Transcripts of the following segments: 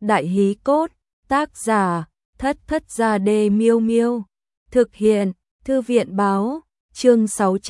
Đại hí cốt, tác giả, Thất Thất Gia Đê Miêu Miêu. Thực hiện, Thư viện báo, chương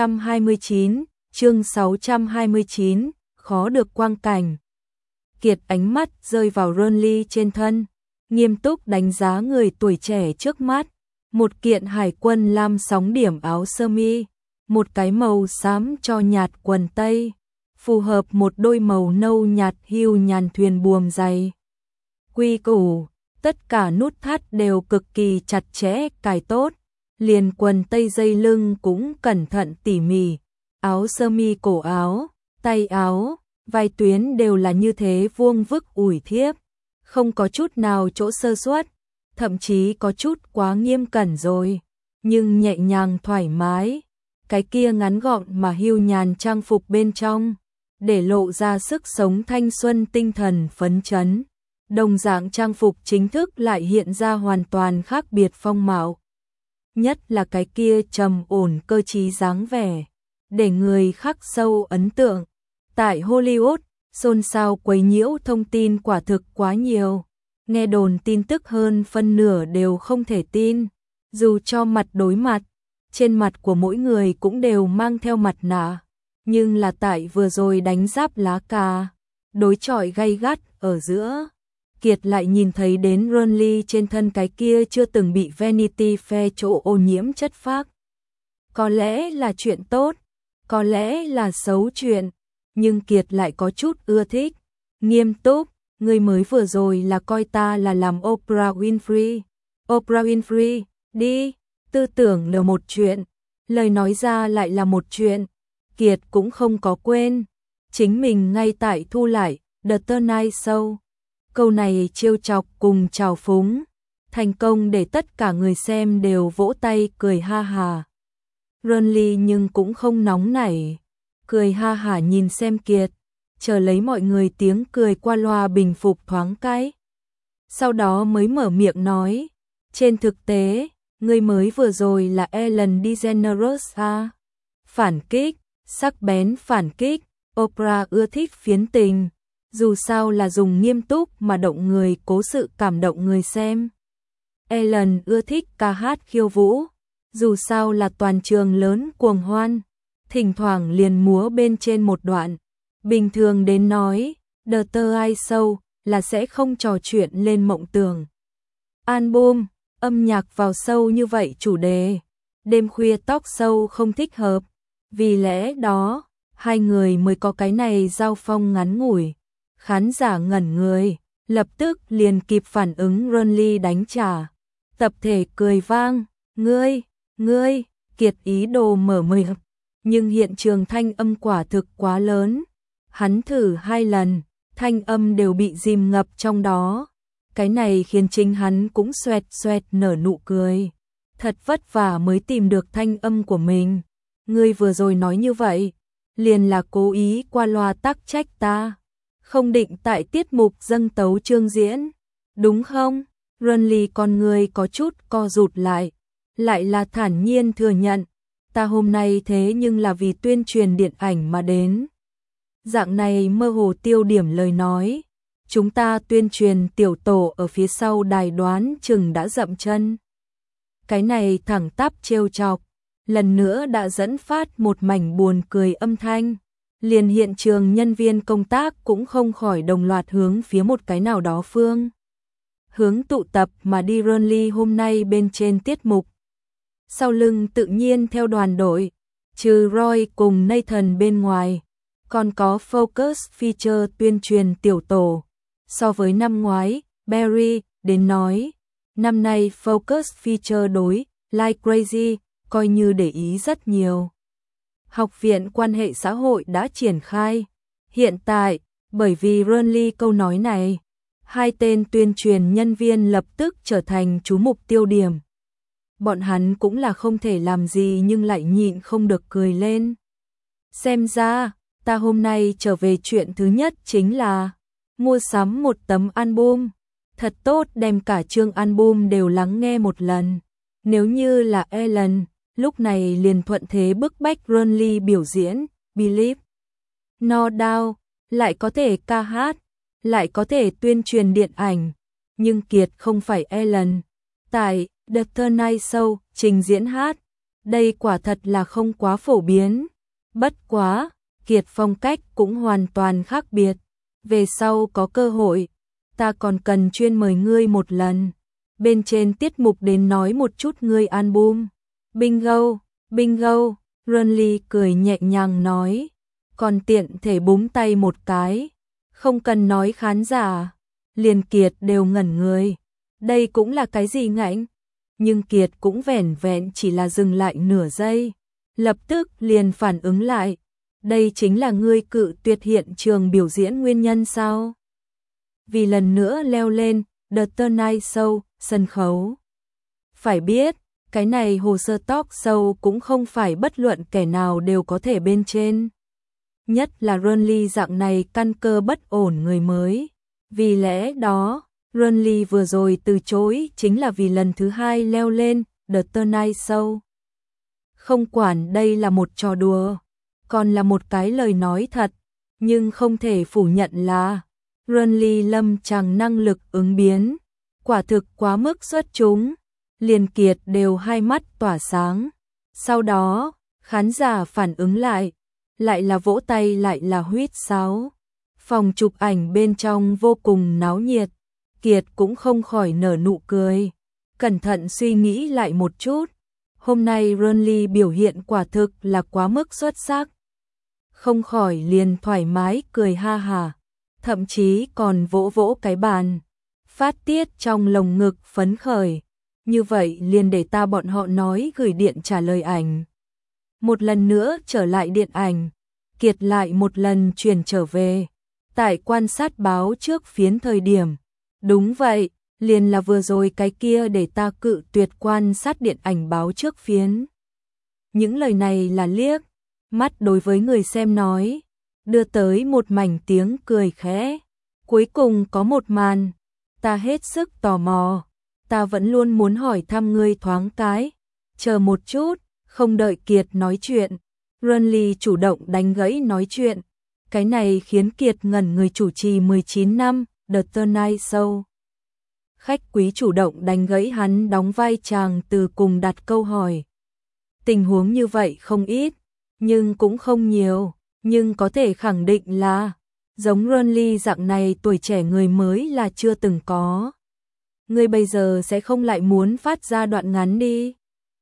629, khó được quang cảnh. Kiệt ánh mắt rơi vào Ronly trên thân, nghiêm túc đánh giá người tuổi trẻ trước mắt. Một kiện hải quân lam sóng điểm áo sơ mi, một cái màu xám cho nhạt quần tây, phù hợp một đôi màu nâu nhạt hưu nhàn thuyền buồm dày. Quy củ, tất cả nút thắt đều cực kỳ chặt chẽ cài tốt, liền quần tây dây lưng cũng cẩn thận tỉ mỉ, áo sơ mi cổ áo, tay áo, vai tuyến đều là như thế vuông vức ủi thiếp, không có chút nào chỗ sơ suất, thậm chí có chút quá nghiêm cẩn rồi, nhưng nhẹ nhàng thoải mái. Cái kia ngắn gọn mà hưu nhàn trang phục bên trong, để lộ ra sức sống thanh xuân tinh thần phấn chấn. Đồng dạng trang phục chính thức lại hiện ra hoàn toàn khác biệt phong mạo. Nhất là cái kia trầm ổn cơ trí dáng vẻ, để người khắc sâu ấn tượng. Tại Hollywood, xôn xao quấy nhiễu thông tin quả thực quá nhiều. Nghe đồn tin tức hơn phân nửa đều không thể tin. Dù cho mặt đối mặt, trên mặt của mỗi người cũng đều mang theo mặt nạ. Nhưng là tại vừa rồi đánh giáp lá cà, đối chọi gay gắt ở giữa. Kiệt lại nhìn thấy đến Ronly trên thân cái kia chưa từng bị Vanity Fair chỗ ô nhiễm chất phác. Có lẽ là chuyện tốt, có lẽ là xấu chuyện, nhưng Kiệt lại có chút ưa thích. Nghiêm túc, người mới vừa rồi là coi ta là làm Oprah Winfrey. Oprah Winfrey, đi, tư tưởng là một chuyện, lời nói ra lại là một chuyện. Kiệt cũng không có quên, chính mình ngay tại thu lại The Tonight Show. Câu này trêu chọc cùng trào phúng, thành công để tất cả người xem đều vỗ tay cười ha hà. Ronly nhưng cũng không nóng nảy, cười ha hả nhìn xem Kiệt, chờ lấy mọi người tiếng cười qua loa bình phục thoáng cái. Sau đó mới mở miệng nói, trên thực tế, người mới vừa rồi là Ellen DeGeneres à? Phản kích, sắc bén phản kích, Oprah ưa thích phiến tình. Dù sao là dùng nghiêm túc mà động người cố sự cảm động người xem. Ellen ưa thích ca hát khiêu vũ. Dù sao là toàn trường lớn cuồng hoan. Thỉnh thoảng liền múa bên trên một đoạn. Bình thường đến nói, The Tonight Show là sẽ không trò chuyện lên mộng tưởng. Album, âm nhạc vào sâu như vậy chủ đề. Đêm khuya talk show không thích hợp. Vì lẽ đó, hai người mới có cái này giao phong ngắn ngủi. Khán giả ngẩn người, lập tức liền kịp phản ứng Ronly đánh trả. Tập thể cười vang, ngươi, Kiệt ý đồ mở miệng, nhưng hiện trường thanh âm quả thực quá lớn. Hắn thử 2 lần, thanh âm đều bị dìm ngập trong đó. Cái này khiến chính hắn cũng xoẹt xoẹt nở nụ cười. Thật vất vả mới tìm được thanh âm của mình. Ngươi vừa rồi nói như vậy, liền là cố ý qua loa tắc trách ta. Không định tại tiết mục dâng tấu chương diễn, đúng không? Ronly con người có chút co rụt lại là thản nhiên thừa nhận, ta hôm nay thế nhưng là vì tuyên truyền điện ảnh mà đến. Dạng này mơ hồ tiêu điểm lời nói, chúng ta tuyên truyền tiểu tổ ở phía sau đài đoán chừng đã dậm chân. Cái này thẳng tắp trêu chọc, lần nữa đã dẫn phát một mảnh buồn cười âm thanh. Liền hiện trường nhân viên công tác cũng không khỏi đồng loạt hướng phía một cái nào đó phương hướng tụ tập mà đi. Ronly hôm nay bên trên tiết mục, sau lưng tự nhiên theo đoàn đội, trừ Roy cùng Nathan bên ngoài, còn có Focus Feature tuyên truyền tiểu tổ. So với năm ngoái, Barry đến nói, năm nay Focus Feature đối Like Crazy coi như để ý rất nhiều. Học viện quan hệ xã hội đã triển khai. Hiện tại, bởi vì Ronly câu nói này, 2 tên tuyên truyền nhân viên lập tức trở thành chú mục tiêu điểm. Bọn hắn cũng là không thể làm gì nhưng lại nhịn không được cười lên. Xem ra, ta hôm nay trở về chuyện thứ nhất chính là mua sắm một tấm album. Thật tốt đem cả chương album đều lắng nghe một lần. Nếu như là Ellen, lúc này liền thuận thế bức bách Ronly biểu diễn, Believe. No doubt, lại có thể ca hát, lại có thể tuyên truyền điện ảnh, nhưng Kiệt không phải Ellen. Tại The Tonight Show trình diễn hát, đây quả thật là không quá phổ biến. Bất quá, Kiệt phong cách cũng hoàn toàn khác biệt. Về sau có cơ hội, ta còn cần chuyên mời ngươi một lần. Bên trên tiết mục đến nói một chút ngươi album. Bingo, bingo, Runley cười nhẹ nhàng nói. Còn tiện thể búng tay một cái. Không cần nói khán giả. Liền Kiệt đều ngẩn người. Đây cũng là cái gì ngạnh? Nhưng Kiệt cũng vẻn vẹn chỉ là dừng lại nửa giây. Lập tức liền phản ứng lại. Đây chính là ngươi cự tuyệt hiện trường biểu diễn nguyên nhân sao? Vì lần nữa leo lên The Tonight Show sân khấu. Phải biết, cái này hồ sơ talk show cũng không phải bất luận kẻ nào đều có thể bên trên. Nhất là Runley dạng này căn cơ bất ổn người mới. Vì lẽ đó, Runley vừa rồi từ chối chính là vì lần thứ hai leo lên The Tonight Show. Không quản đây là một trò đùa, còn là một cái lời nói thật, nhưng không thể phủ nhận là Runley lâm tràng năng lực ứng biến, quả thực quá mức xuất chúng. Liền Kiệt đều hai mắt tỏa sáng. Sau đó, khán giả phản ứng lại là vỗ tay lại là huýt sáo. Phòng chụp ảnh bên trong vô cùng náo nhiệt, Kiệt cũng không khỏi nở nụ cười. Cẩn thận suy nghĩ lại một chút, hôm nay Runley biểu hiện quả thực là quá mức xuất sắc. Không khỏi liền thoải mái cười ha hà, thậm chí còn vỗ vỗ cái bàn, phát tiết trong lồng ngực phấn khởi. Như vậy liền để ta bọn họ nói gửi điện trả lời ảnh. Một lần nữa trở lại điện ảnh, Kiệt lại một lần chuyển trở về. Tại quan sát báo trước phiến thời điểm. Đúng vậy, liền là vừa rồi cái kia để ta cự tuyệt quan sát điện ảnh báo trước phiến. Những lời này là liếc mắt đối với người xem nói, đưa tới một mảnh tiếng cười khẽ. Cuối cùng có một màn, ta hết sức tò mò, ta vẫn luôn muốn hỏi thăm ngươi thoáng cái. Chờ một chút, không đợi Kiệt nói chuyện, Runley chủ động đánh gãy nói chuyện. Cái này khiến Kiệt ngẩn người. Chủ trì 19 năm The Tonight Show. Khách quý chủ động đánh gãy hắn đóng vai chàng từ cùng đặt câu hỏi. Tình huống như vậy không ít, nhưng cũng không nhiều, nhưng có thể khẳng định là giống Runley dạng này tuổi trẻ người mới là chưa từng có. Ngươi bây giờ sẽ không lại muốn phát ra đoạn ngắn đi.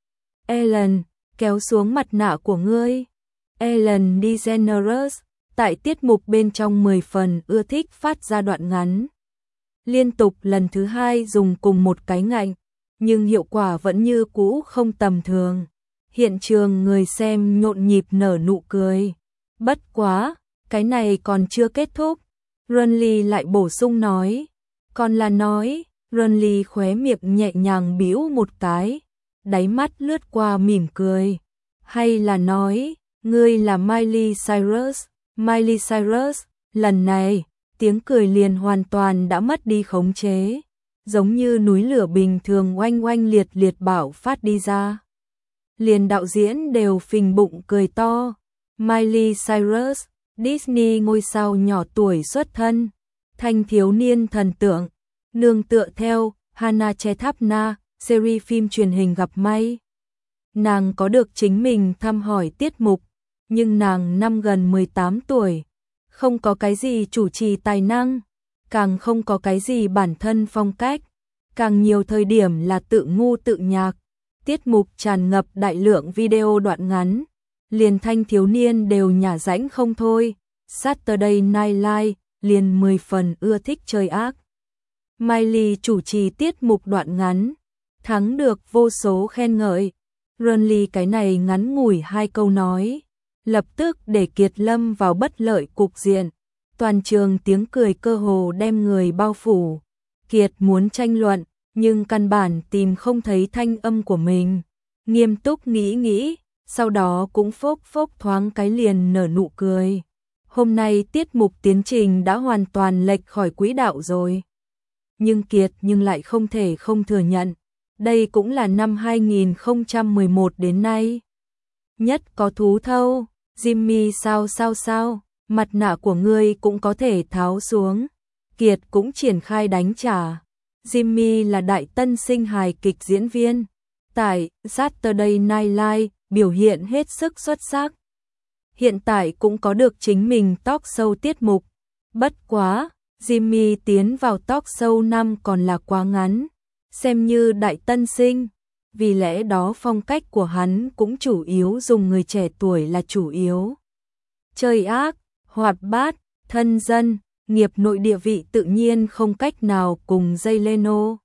Ellen, kéo xuống mặt nạ của ngươi. Ellen DeGeneres tại tiết mục bên trong 10 phần ưa thích phát ra đoạn ngắn. Liên tục lần thứ hai dùng cùng một cái ngạnh, nhưng hiệu quả vẫn như cũ không tầm thường. Hiện trường người xem nhộn nhịp nở nụ cười. Bất quá, cái này còn chưa kết thúc. Runley lại bổ sung nói. Còn là nói, Runley khóe miệng nhẹ nhàng bĩu một cái, đáy mắt lướt qua mỉm cười. Hay là nói, ngươi là Miley Cyrus. Miley Cyrus, lần này, tiếng cười liền hoàn toàn đã mất đi khống chế, giống như núi lửa bình thường oanh oanh liệt liệt bạo phát đi ra. Liền đạo diễn đều phình bụng cười to. Miley Cyrus, Disney ngôi sao nhỏ tuổi xuất thân, thanh thiếu niên thần tượng, nương tựa theo Hannah Chethapna, series phim truyền hình gặp may. Nàng có được chính mình thăm hỏi tiết mục, nhưng nàng năm gần 18 tuổi, không có cái gì chủ trì tài năng, càng không có cái gì bản thân phong cách, càng nhiều thời điểm là tự ngu tự nhạc. Tiết mục tràn ngập đại lượng video đoạn ngắn, liền thanh thiếu niên đều nhả rãnh không thôi. Saturday Night Live liền 10 phần ưa thích chơi ác. Miley chủ trì tiết mục đoạn ngắn, thắng được vô số khen ngợi. Runley cái này ngắn ngủi 2 câu nói, lập tức để Kiệt lâm vào bất lợi cục diện. Toàn trường tiếng cười cơ hồ đem người bao phủ. Kiệt muốn tranh luận, nhưng căn bản tìm không thấy thanh âm của mình. Nghiêm túc nghĩ, sau đó cũng phốc phốc thoáng cái liền nở nụ cười. Hôm nay tiết mục tiến trình đã hoàn toàn lệch khỏi quỹ đạo rồi. Nhưng Kiệt lại không thể không thừa nhận. Đây cũng là năm 2011 đến nay nhất có thú thâu. Jimmy sao, mặt nạ của ngươi cũng có thể tháo xuống. Kiệt cũng triển khai đánh trả. Jimmy là đại tân sinh hài kịch diễn viên. Tại Saturday Night Live biểu hiện hết sức xuất sắc. Hiện tại cũng có được chính mình talk show tiết mục. Bất quá, Jimmy tiến vào talk show năm còn là quá ngắn, xem như đại tân sinh. Vì lẽ đó phong cách của hắn cũng chủ yếu dùng người trẻ tuổi là chủ yếu. Chơi ác, hoạt bát, thân dân, nghiệp nội địa vị tự nhiên không cách nào cùng Jay Leno.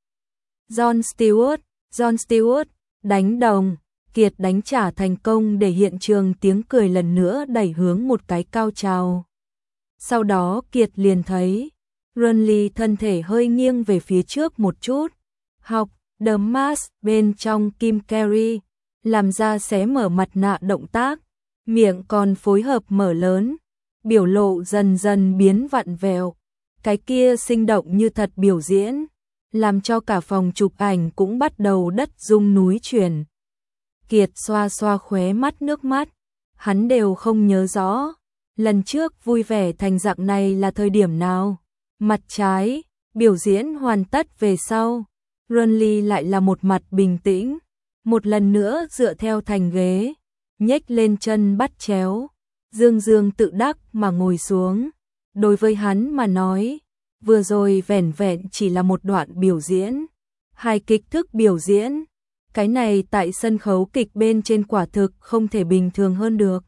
Jon Stewart, đánh đồng, Kiệt đánh trả thành công để hiện trường tiếng cười lần nữa đẩy hướng một cái cao trào. Sau đó Kiệt liền thấy Ronly thân thể hơi nghiêng về phía trước một chút, học The Mask bên trong Kim Carrey, làm ra xé mở mặt nạ động tác, miệng còn phối hợp mở lớn, biểu lộ dần dần biến vặn vẹo, cái kia sinh động như thật biểu diễn, làm cho cả phòng chụp ảnh cũng bắt đầu đất rung núi chuyển. Kiệt xoa xoa khóe mắt nước mắt, hắn đều không nhớ rõ, lần trước vui vẻ thành dạng này là thời điểm nào. Mặt trái, biểu diễn hoàn tất về sau, Ronly lại là một mặt bình tĩnh, một lần nữa dựa theo thành ghế, nhếch lên chân bắt chéo, dương dương tự đắc mà ngồi xuống. Đối với hắn mà nói, vừa rồi vẻn vẹn chỉ là một đoạn biểu diễn, hài kịch thức biểu diễn, cái này tại sân khấu kịch bên trên quả thực không thể bình thường hơn được.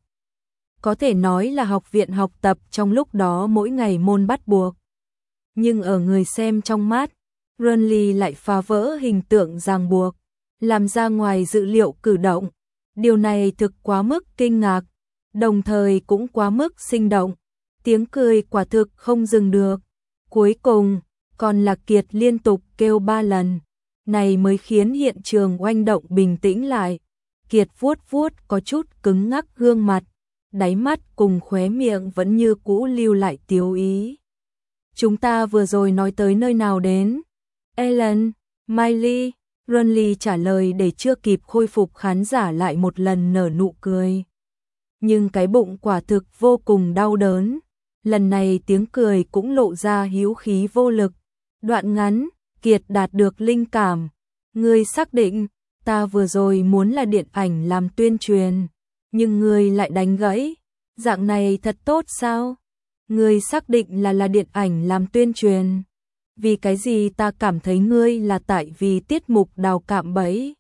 Có thể nói là học viện học tập trong lúc đó mỗi ngày môn bắt buộc. Nhưng ở người xem trong mắt, Ronly lại phá vỡ hình tượng ràng buộc, làm ra ngoài dự liệu cử động. Điều này thực quá mức kinh ngạc, đồng thời cũng quá mức sinh động. Tiếng cười quả thực không dừng được. Cuối cùng, còn là Kiệt liên tục kêu 3 lần. Này mới khiến hiện trường oanh động bình tĩnh lại. Kiệt vuốt vuốt có chút cứng ngắc gương mặt, đáy mắt cùng khóe miệng vẫn như cũ lưu lại tiếu ý. Chúng ta vừa rồi nói tới nơi nào đến? Ellen, Miley, Ronly trả lời để chưa kịp khôi phục, khán giả lại một lần nở nụ cười. Nhưng cái bụng quả thực vô cùng đau đớn. Lần này tiếng cười cũng lộ ra hữu khí vô lực. Đoạn ngắn, Kiệt đạt được linh cảm. Ngươi xác định, ta vừa rồi muốn là điện ảnh làm tuyên truyền, nhưng ngươi lại đánh gãy. Dạng này thật tốt sao? Ngươi xác định là điện ảnh làm tuyên truyền. Vì cái gì ta cảm thấy ngươi là tại vì tiết mục đào cạm bẫy.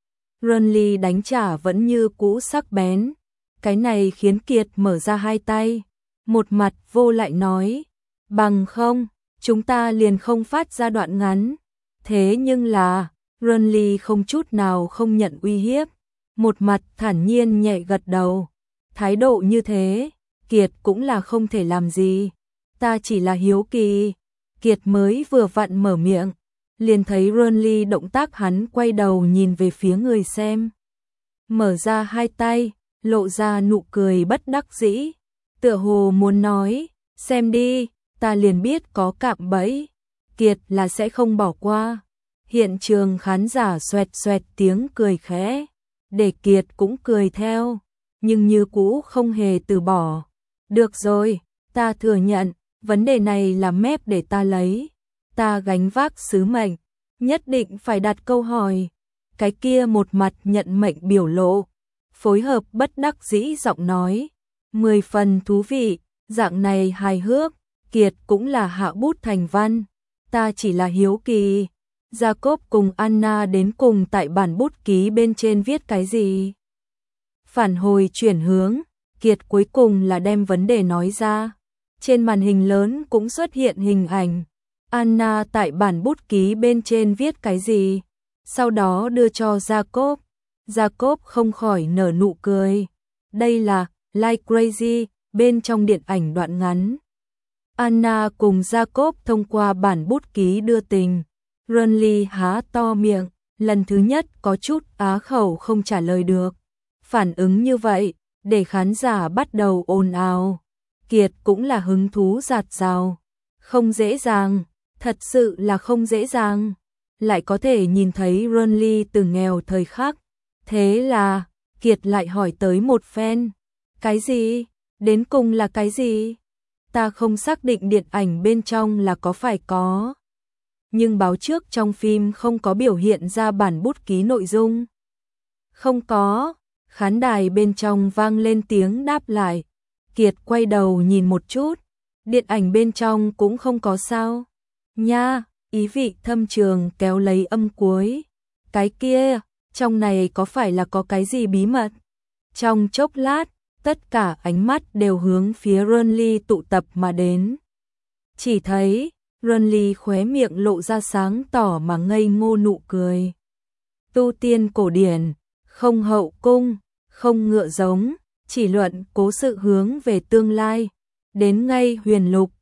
Ronly đánh trả vẫn như cũ sắc bén. Cái này khiến Kiệt mở ra hai tay, một mặt vô lại nói, bằng không, chúng ta liền không phát ra đoạn ngắn. Thế nhưng là, Ronly không chút nào không nhận uy hiếp, một mặt thản nhiên nhẹ gật đầu. Thái độ như thế, Kiệt cũng là không thể làm gì. Ta chỉ là hiếu kỳ. Kiệt mới vừa vặn mở miệng, liền thấy Ronly động tác hắn quay đầu nhìn về phía người xem. Mở ra hai tay, lộ ra nụ cười bất đắc dĩ, tựa hồ muốn nói, xem đi, ta liền biết có cạm bẫy, Kiệt là sẽ không bỏ qua. Hiện trường khán giả xoẹt xoẹt tiếng cười khẽ, để Kiệt cũng cười theo, nhưng như cũ không hề từ bỏ. Được rồi, ta thừa nhận, vấn đề này là mép để ta lấy, ta gánh vác sứ mệnh, nhất định phải đặt câu hỏi. Cái kia một mặt nhận mệnh biểu lộ, phối hợp bất đắc dĩ giọng nói, 10 phần thú vị, dạng này hài hước. Kiệt cũng là hạ bút thành văn, ta chỉ là hiếu kỳ, Jacob cùng Anna đến cùng tại bản bút ký bên trên viết cái gì. Phản hồi chuyển hướng, Kiệt cuối cùng là đem vấn đề nói ra. Trên màn hình lớn cũng xuất hiện hình ảnh Anna tại bản bút ký bên trên viết cái gì, sau đó đưa cho Jacob. Jacob không khỏi nở nụ cười. Đây là Like Crazy bên trong điện ảnh đoạn ngắn. Anna cùng Jacob thông qua bản bút ký đưa tình. Ronly há to miệng, lần thứ nhất có chút á khẩu không trả lời được. Phản ứng như vậy, để khán giả bắt đầu ồn ào. Kiệt cũng là hứng thú dạt dào. Không dễ dàng, thật sự là không dễ dàng. Lại có thể nhìn thấy Ronly từ nghèo thời khắc. Thế là, Kiệt lại hỏi tới một phen. Cái gì? Đến cùng là cái gì? Ta không xác định điện ảnh bên trong là có phải có nhưng báo trước trong phim không có biểu hiện ra bản bút ký nội dung. Không có, khán đài bên trong vang lên tiếng đáp lại. Kiệt quay đầu nhìn một chút, điện ảnh bên trong cũng không có sao. Nha, ý vị thâm trường kéo lấy âm cuối. Cái kia, trong này có phải là có cái gì bí mật? Trong chốc lát, tất cả ánh mắt đều hướng phía Renly tụ tập mà đến. Chỉ thấy, Renly khóe miệng lộ ra sáng tỏ mà ngây ngô nụ cười. Tu tiên cổ điển, không hậu cung, không ngựa giống, chỉ luận cố sự hướng về tương lai. Đến ngay huyền lục,